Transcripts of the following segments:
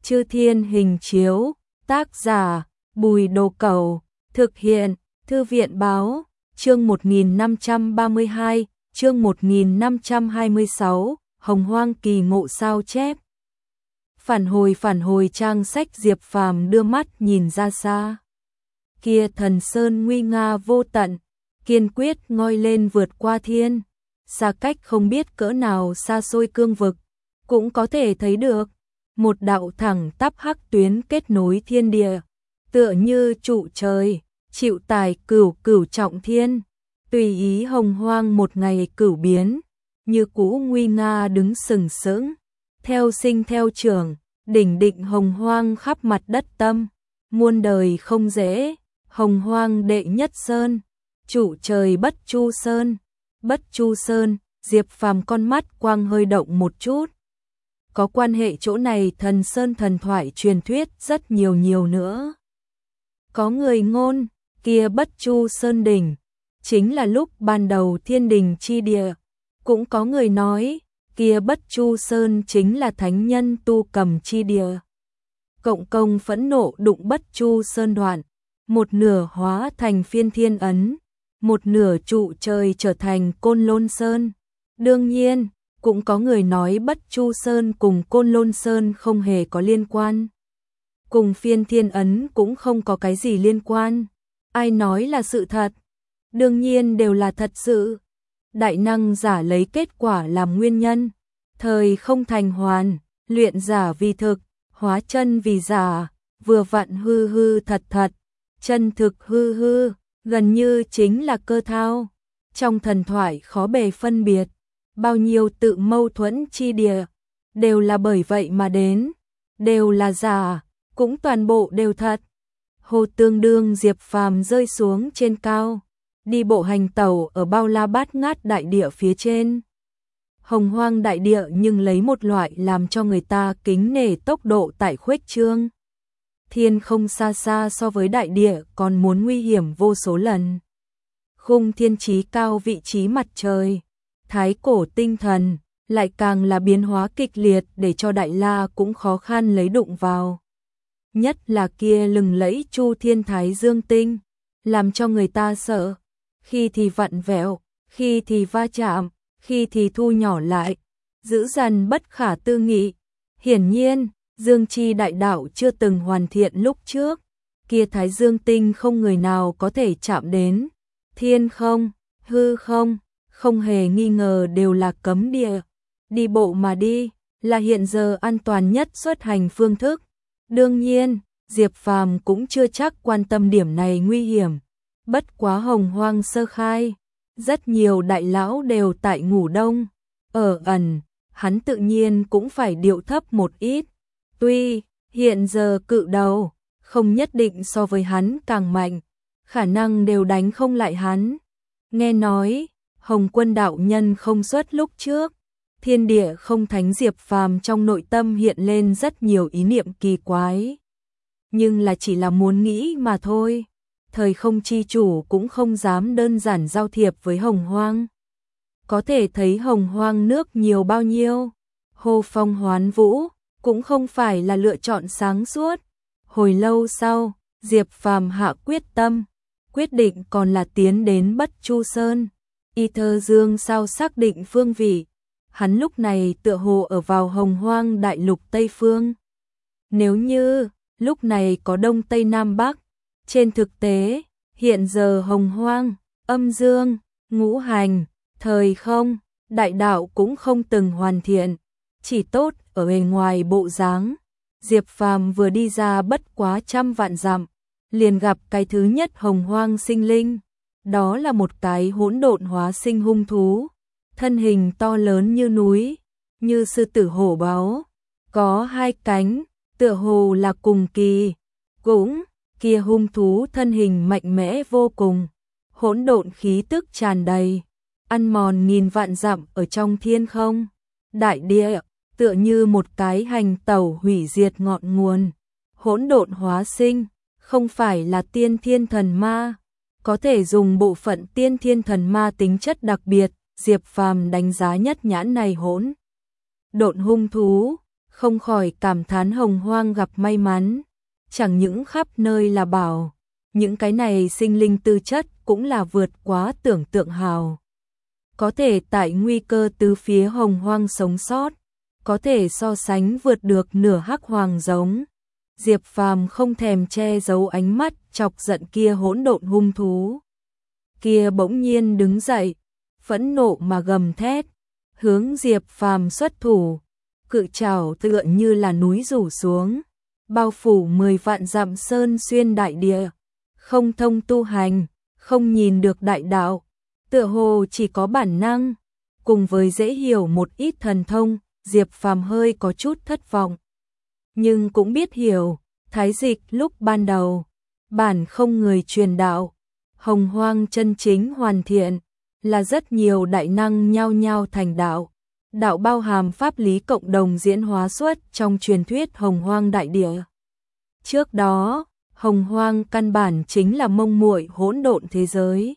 Chư Thiên Hình Chiếu, tác giả Bùi Đồ Cẩu, thực hiện Thư viện Báo, chương 1532, chương 1526, Hồng Hoang kỳ ngộ sao chép. Phản hồi trang sách. Diệp Phàm đưa mắt nhìn ra xa. Kia thần sơn nguy nga vô tận, kiên quyết ngoi lên vượt qua thiên, xa cách không biết cỡ nào xa xôi cương vực, cũng có thể thấy được một đạo thẳng tắp hắc tuyến kết nối thiên địa, tựa như trụ trời, chịu tải cửu trọng thiên, tùy ý hồng hoang một ngày cửu biến, như cũ nguy nga đứng sừng sững, theo sinh theo trưởng, đỉnh định hồng hoang khắp mặt đất tâm, muôn đời không dễ, hồng hoang đệ nhất sơn, trụ trời Bất Chu Sơn, Diệp Phàm con mắt quang hơi động một chút. Có quan hệ chỗ này thần sơn thần thoại truyền thuyết rất nhiều nữa. Có người ngôn, kia Bất Chu Sơn đỉnh, chính là lúc ban đầu thiên đình chi địa. Cũng có người nói, kia Bất Chu Sơn chính là thánh nhân tu cầm chi địa. Cộng công phẫn nộ đụng Bất Chu Sơn đoạn, một nửa hóa thành phiên thiên ấn, một nửa trụ trời trở thành Côn Lôn Sơn. Đương nhiên, cũng có người nói Bất Chu Sơn cùng Côn Lôn Sơn không hề có liên quan. Cùng phiên thiên ấn cũng không có cái gì liên quan. Ai nói là sự thật? Đương nhiên đều là thật sự. Đại năng giả lấy kết quả làm nguyên nhân. Thời không thành hoàn, luyện giả vì thực, hóa chân vì giả, vừa vặn hư thật, chân thực hư, gần như chính là cơ thao. Trong thần thoại khó bề phân biệt, bao nhiêu tự mâu thuẫn chi địa, đều là bởi vậy mà đến, đều là giả, cũng toàn bộ đều thật. Hồ tương đương Diệp Phàm rơi xuống trên cao, đi bộ hành tẩu ở bao la bát ngát đại địa phía trên. Hồng hoang đại địa nhưng lấy một loại làm cho người ta kính nể tốc độ tại khuếch trương. Thiên không xa so với đại địa còn muốn nguy hiểm vô số lần. Khung thiên trí cao vị trí mặt trời, thái cổ tinh thần, lại càng là biến hóa kịch liệt để cho Đại La cũng khó khăn lấy đụng vào. Nhất là kia lừng lẫy Chu Thiên Thái Dương tinh, làm cho người ta sợ, khi thì vặn vẹo, khi thì va chạm, khi thì thu nhỏ lại, dữ dằn bất khả tư nghị. Hiển nhiên, Dương chi đại đạo chưa từng hoàn thiện lúc trước, kia Thái Dương tinh không người nào có thể chạm đến. Thiên không, hư không, không hề nghi ngờ đều là cấm địa. Đi bộ mà đi, là hiện giờ an toàn nhất xuất hành phương thức. Đương nhiên, Diệp Phàm cũng chưa chắc quan tâm điểm này nguy hiểm. Bất quá hồng hoang sơ khai, rất nhiều đại lão đều tại ngủ đông, ở ẩn, hắn tự nhiên cũng phải điệu thấp một ít. Tuy, hiện giờ cự đầu, không nhất định so với hắn càng mạnh, khả năng đều đánh không lại hắn. Nghe nói, Hồng Quân đạo nhân không xuất lúc trước, thiên địa không thánh. Diệp Phàm trong nội tâm hiện lên rất nhiều ý niệm kỳ quái. Nhưng là chỉ là muốn nghĩ mà thôi. Thời không chi chủ cũng không dám đơn giản giao thiệp với hồng hoang. Có thể thấy hồng hoang nước nhiều bao nhiêu. Hô phong hoán vũ, cũng không phải là lựa chọn sáng suốt. Hồi lâu sau, Diệp Phàm hạ quyết tâm, quyết định còn là tiến đến Bất Chu Sơn. Y Thơ Dương sao xác định phương vị, hắn lúc này tựa hồ ở vào hồng hoang đại lục Tây Phương. Nếu như, lúc này có Đông Tây Nam Bắc, trên thực tế, hiện giờ hồng hoang, âm dương, ngũ hành, thời không, đại đạo cũng không từng hoàn thiện, chỉ tốt ở bề ngoài bộ dáng. Diệp Phàm vừa đi ra bất quá 100 vạn dặm, liền gặp cái thứ nhất hồng hoang sinh linh. Đó là một cái hỗn độn hóa sinh hung thú, thân hình to lớn như núi, như sư tử hổ báo, có 2 cánh, tựa hồ là cùng kỳ. Cũng, kia hung thú thân hình mạnh mẽ vô cùng, hỗn độn khí tức tràn đầy, ăn mòn nghìn vạn dặm ở trong thiên không. Đại địa, tựa như một cái hành tẩu hủy diệt ngọn nguồn. Hỗn độn hóa sinh, không phải là tiên thiên thần ma, có thể dùng bộ phận tiên thiên thần ma tính chất đặc biệt. Diệp Phàm đánh giá nhất nhãn này hỗn độn hung thú, không khỏi cảm thán Hồng Hoang gặp may mắn, chẳng những khắp nơi là bảo, những cái này sinh linh tư chất cũng là vượt quá tưởng tượng hào. Có thể tại nguy cơ tứ phía Hồng Hoang sống sót, có thể so sánh vượt được nửa Hắc Hoàng giống. Diệp Phàm không thèm che giấu ánh mắt chọc giận kia hỗn độn hung thú. Kia bỗng nhiên đứng dậy, phẫn nộ mà gầm thét, hướng Diệp Phàm xuất thủ, cự trảo tựa như là núi rủ xuống, bao phủ 10 vạn dặm sơn xuyên đại địa, không thông tu hành, không nhìn được đại đạo, tựa hồ chỉ có bản năng, cùng với dễ hiểu một ít thần thông, Diệp Phàm hơi có chút thất vọng. Nhưng cũng biết hiểu, thái dịch lúc ban đầu, bản không người truyền đạo, Hồng Hoang chân chính hoàn thiện, là rất nhiều đại năng nhao nhao thành đạo. Đạo bao hàm pháp lý cộng đồng diễn hóa xuất trong truyền thuyết Hồng Hoang đại địa. Trước đó, Hồng Hoang căn bản chính là mông muội hỗn độn thế giới.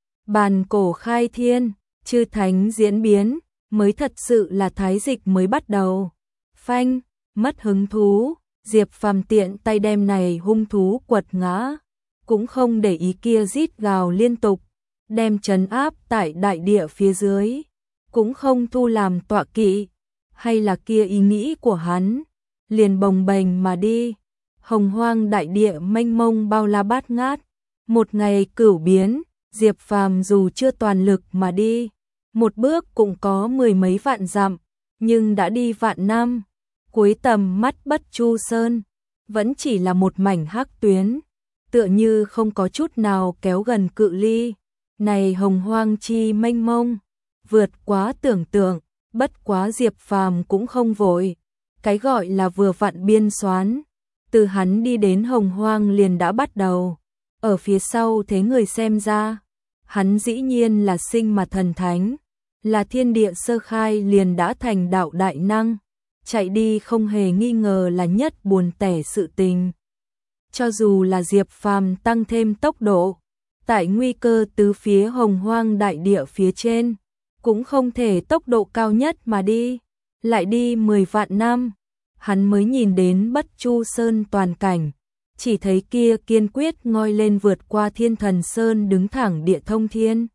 Bàn cổ khai thiên, chư thánh diễn biến, mới thật sự là thái dịch mới bắt đầu. Phanh, mất hứng thú, Diệp Phàm tiện tay đem này hung thú quật ngã, cũng không để ý kia rít gào liên tục, đem trấn áp tại đại địa phía dưới, cũng không thu làm tọa kỵ, hay là kia ý nghĩ của hắn, liền bồng bềnh mà đi. Hồng Hoang đại địa mênh mông bao la bát ngát, một ngày cửu biến, Diệp Phàm dù chưa toàn lực mà đi, một bước cũng có 10 mấy vạn dặm, nhưng đã đi vạn năm, cuối tầm mắt Bất Chu Sơn, vẫn chỉ là một mảnh hắc tuyến, tựa như không có chút nào kéo gần cự ly. Này Hồng Hoang chi mênh mông, vượt quá tưởng tượng, bất quá Diệp Phàm cũng không vội, cái gọi là vừa vặn biên soán, từ hắn đi đến Hồng Hoang liền đã bắt đầu, ở phía sau thế người xem ra, hắn dĩ nhiên là sinh mà thần thánh, là thiên địa sơ khai liền đã thành đạo đại năng, chạy đi không hề nghi ngờ là nhất buồn tẻ sự tình. Cho dù là Diệp Phàm tăng thêm tốc độ, tại nguy cơ tứ phía Hồng Hoang đại địa phía trên, cũng không thể tốc độ cao nhất mà đi, lại đi 10 vạn năm, hắn mới nhìn đến Bất Chu Sơn toàn cảnh, chỉ thấy kia kiên quyết ngoi lên vượt qua Thiên Thần Sơn đứng thẳng địa thông thiên.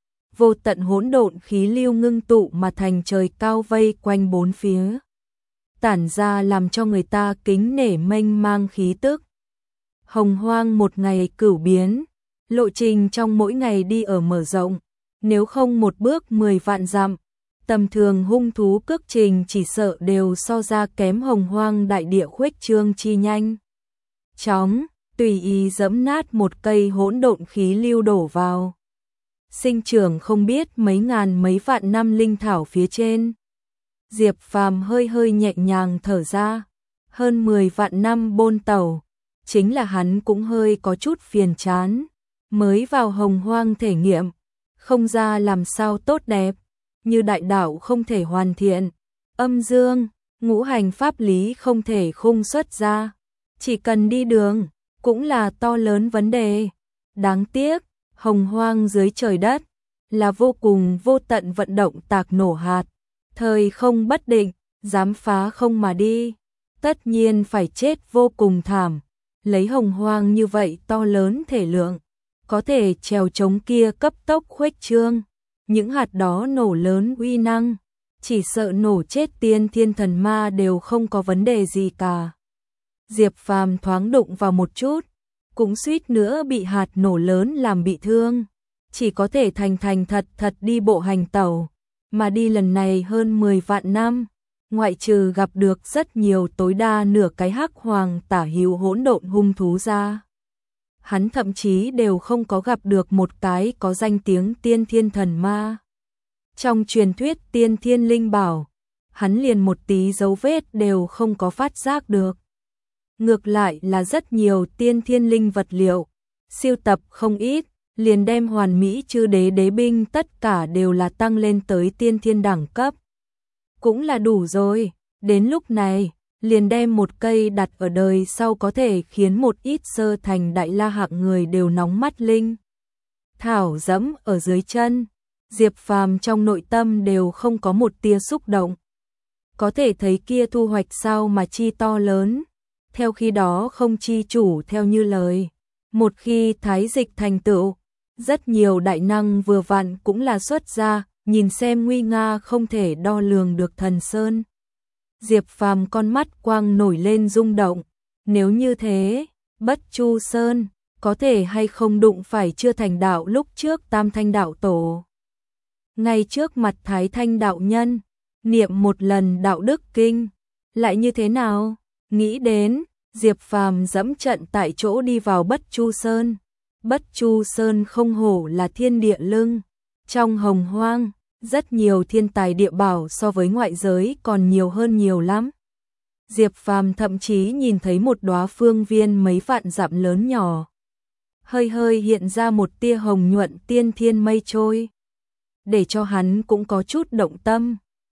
Vô tận hỗn độn khí lưu ngưng tụ mà thành trời cao vây quanh bốn phía, tản ra làm cho người ta kính nể mênh mang khí tức. Hồng Hoang một ngày cửu biến, lộ trình trong mỗi ngày đi ở mở rộng, nếu không một bước 10 vạn dặm, tầm thường hung thú cước trình chỉ sợ đều so ra kém Hồng Hoang đại địa khuếch trương chi nhanh. Chóng, tùy ý giẫm nát một cây hỗn độn khí lưu đổ vào. Sinh trưởng không biết mấy ngàn mấy vạn năm linh thảo phía trên. Diệp Phàm hơi hơi nhẹ nhàng thở ra, hơn 10 vạn năm bôn tẩu, chính là hắn cũng hơi có chút phiền chán, mới vào Hồng Hoang thể nghiệm, không ra làm sao tốt đẹp, như đại đạo không thể hoàn thiện, âm dương, ngũ hành pháp lý không thể khung xuất ra, chỉ cần đi đường, cũng là to lớn vấn đề. Đáng tiếc, Hồng Hoang dưới trời đất, là vô cùng vô tận vận động tạc nổ hạt, thời không bất định, dám phá không mà đi, tất nhiên phải chết vô cùng thảm. Lấy Hồng Hoang như vậy to lớn thể lượng, có thể trèo chống kia cấp tốc khuếch trương, những hạt đó nổ lớn uy năng, chỉ sợ nổ chết tiên thiên thần ma đều không có vấn đề gì cả. Diệp Phàm thoáng đụng vào một chút, cũng suýt nữa bị hạt nổ lớn làm bị thương, chỉ có thể thành thật đi bộ hành tẩu, mà đi lần này hơn 10 vạn năm, ngoại trừ gặp được rất nhiều tối đa nửa cái Hắc Hoàng tả hữu hỗn độn hung thú ra. Hắn thậm chí đều không có gặp được một cái có danh tiếng tiên thiên thần ma. Trong truyền thuyết tiên thiên linh bảo, hắn liền một tí dấu vết đều không có phát giác được. Ngược lại là rất nhiều tiên thiên linh vật liệu, siêu tập không ít, liền đem hoàn mỹ chư đế đế binh tất cả đều là tăng lên tới tiên thiên đẳng cấp. Cũng là đủ rồi, đến lúc này, liền đem một cây đặt ở đời sau có thể khiến một ít sơ thành đại la hạng người đều nóng mắt linh. Thảo dẫm ở dưới chân, Diệp Phàm trong nội tâm đều không có một tia xúc động. có thể thấy kia thu hoạch sao mà chi to lớn. Theo khi đó không chi chủ theo như lời, một khi thái dịch thành tựu, rất nhiều đại năng vừa vặn cũng là xuất gia, nhìn xem nguy nga không thể đo lường được thần sơn. Diệp Phàm con mắt quang nổi lên rung động, nếu như thế, Bất Chu Sơn có thể hay không đụng phải chưa thành đạo lúc trước Tam Thanh đạo tổ. Ngay trước mặt Thái Thanh đạo nhân, niệm một lần đạo đức kinh, lại như thế nào? Nghĩ đến, Diệp Phàm dẫm trận tại chỗ đi vào Bất Chu Sơn. Bất Chu Sơn không hổ là thiên địa lưng, trong hồng hoang, rất nhiều thiên tài địa bảo so với ngoại giới còn nhiều hơn nhiều lắm. Diệp Phàm thậm chí nhìn thấy một đóa phương viên mấy vạn dặm lớn nhỏ. Hơi hơi hiện ra một tia hồng nhuận tiên thiên mây trôi. Để cho hắn cũng có chút động tâm.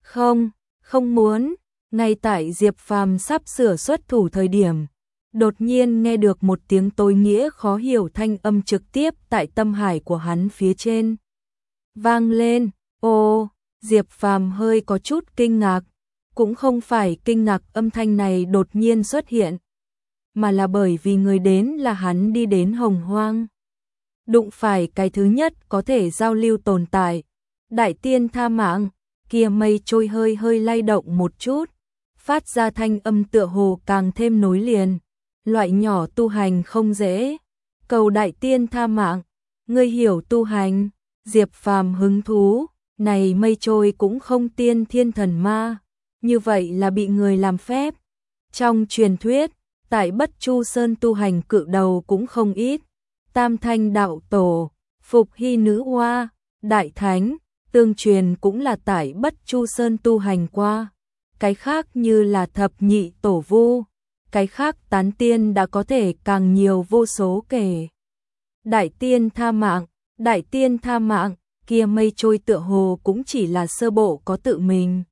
Không muốn, ngay tại Diệp Phàm sắp sửa xuất thủ thời điểm. Đột nhiên nghe được một tiếng tối nghĩa khó hiểu thanh âm trực tiếp tại tâm hải của hắn phía trên. Vang lên, ô, Diệp Phàm hơi có chút kinh ngạc. Cũng không phải kinh ngạc âm thanh này đột nhiên xuất hiện, mà là bởi vì người đến là hắn đi đến hồng hoang. Đụng phải cái thứ nhất có thể giao lưu tồn tại, đại tiên tha mạng, kia mây trôi hơi hơi lay động một chút, phát ra thanh âm tựa hồ càng thêm nối liền. Loại nhỏ tu hành không dễ, cầu đại tiên tha mạng, ngươi hiểu tu hành. Diệp Phàm hứng thú, này mây trôi cũng không tiên thiên thần ma, như vậy là bị người làm phép. Trong truyền thuyết, tại Bất Chu Sơn tu hành cự đầu cũng không ít, Tam Thanh đạo tổ, Phục Hy nữ hoa, Đại Thánh, tương truyền cũng là tại Bất Chu Sơn tu hành qua. Cái khác như là thập nhị tổ vu, cái khác tán tiên đã có thể càng nhiều vô số kể. Đại tiên tha mạng, kia mây trôi tựa hồ cũng chỉ là sơ bộ có tự mình.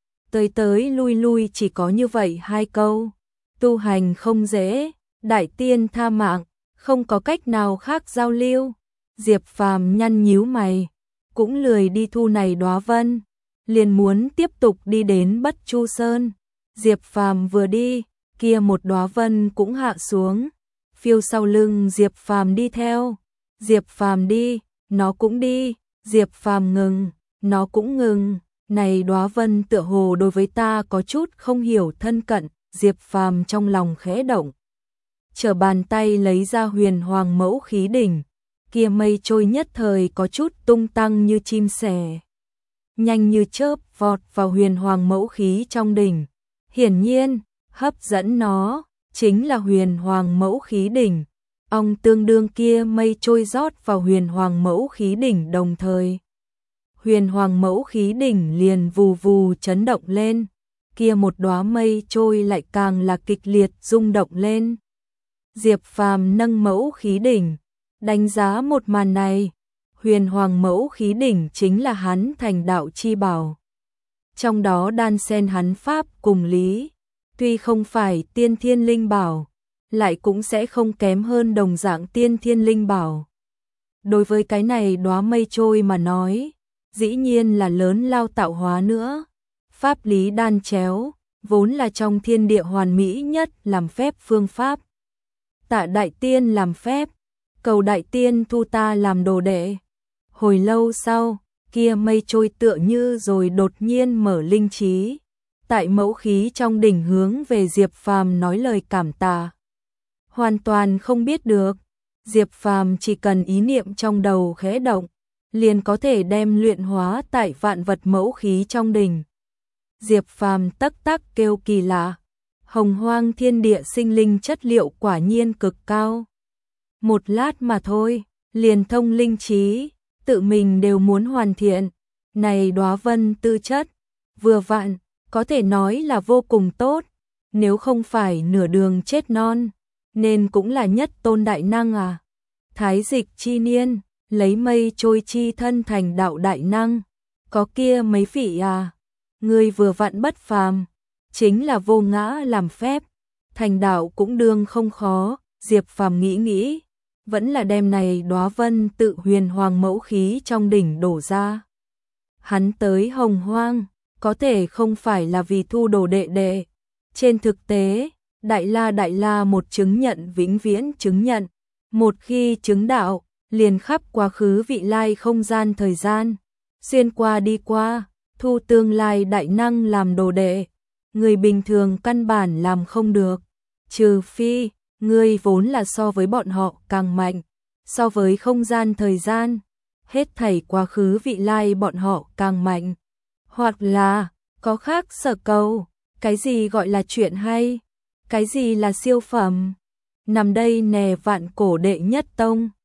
Tới lui lui chỉ có như vậy hai câu. Tu hành không dễ, đại tiên tha mạng, không có cách nào khác giao lưu. Diệp Phàm nhăn nhíu mày, cũng lười đi thu này đóa vân, liền muốn tiếp tục đi đến Bất Chu Sơn. Diệp Phàm vừa đi, kia một đóa vân cũng hạ xuống, phiêu sau lưng Diệp Phàm đi theo. Diệp Phàm đi, nó cũng đi, Diệp Phàm ngừng, nó cũng ngừng. Này đóa vân tựa hồ đối với ta có chút không hiểu thân cận. Diệp Phàm trong lòng khẽ động, trở bàn tay lấy ra huyền hoàng mẫu khí đỉnh, kia mây trôi nhất thời có chút tung tăng như chim sẻ, nhanh như chớp vọt vào huyền hoàng mẫu khí trong đỉnh. Hiển nhiên, hấp dẫn nó chính là huyền hoàng mẫu khí đỉnh. Ong tương đương kia mây trôi rót vào huyền hoàng mẫu khí đỉnh đồng thời, huyền hoàng mẫu khí đỉnh liền vù vù chấn động lên, kia một đóa mây trôi lại càng là kịch liệt rung động lên. Diệp Phàm nâng mẫu khí đỉnh, đánh giá một màn này, huyền hoàng mẫu khí đỉnh chính là hắn thành đạo chi bảo. Trong đó đan xen hắn pháp cùng lý, tuy không phải tiên thiên linh bảo, lại cũng sẽ không kém hơn đồng dạng tiên thiên linh bảo. Đối với cái này đóa mây trôi mà nói, dĩ nhiên là lớn lao tạo hóa nữa. Pháp lý đan chéo, vốn là trong thiên địa hoàn mỹ nhất làm phép phương pháp. Tạ đại tiên làm phép, cầu đại tiên thu ta làm đồ đệ. Hồi lâu sau, kia mây trôi tựa như rồi đột nhiên mở linh trí, tại mẫu khí trong đỉnh hướng về Diệp Phàm nói lời cảm tạ. Hoàn toàn không biết được, Diệp Phàm chỉ cần ý niệm trong đầu khẽ động, liền có thể đem luyện hóa tại vạn vật mẫu khí trong đỉnh. Diệp Phàm tắc tắc kêu kỳ lạ, hồng hoang thiên địa sinh linh chất liệu quả nhiên cực cao. Một lát mà thôi, liền thông linh trí, tự mình đều muốn hoàn thiện. Này đóa vân tư chất, vừa vặn, có thể nói là vô cùng tốt, nếu không phải nửa đường chết non, nên cũng là nhất tôn đại năng à. Thái dịch chi niên, lấy mây trôi chi thân thành đạo đại năng, có kia mấy vị à. Người vừa vặn bất phàm, chính là vô ngã làm phép, thành đạo cũng đương không khó. Diệp Phàm nghĩ, vẫn là đem này đóa vân tự huyền hoàng mẫu khí trong đỉnh đổ ra. Hắn tới hồng hoang, có thể không phải là vì thu đồ đệ đệ. Trên thực tế, Đại La một chứng nhận vĩnh viễn chứng nhận, một khi chứng đạo, liền khắp quá khứ vị lai không gian thời gian, xuyên qua đi qua, thu tương lai đại năng làm đồ đệ. Người bình thường căn bản làm không được, trừ phi ngươi vốn là so với bọn họ càng mạnh, so với không gian thời gian, hết thảy quá khứ vị lai bọn họ càng mạnh, hoặc là có khác sở cầu. Cái gì gọi là chuyện hay? Cái gì là siêu phẩm? Nằm đây nè vạn cổ đệ nhất tông.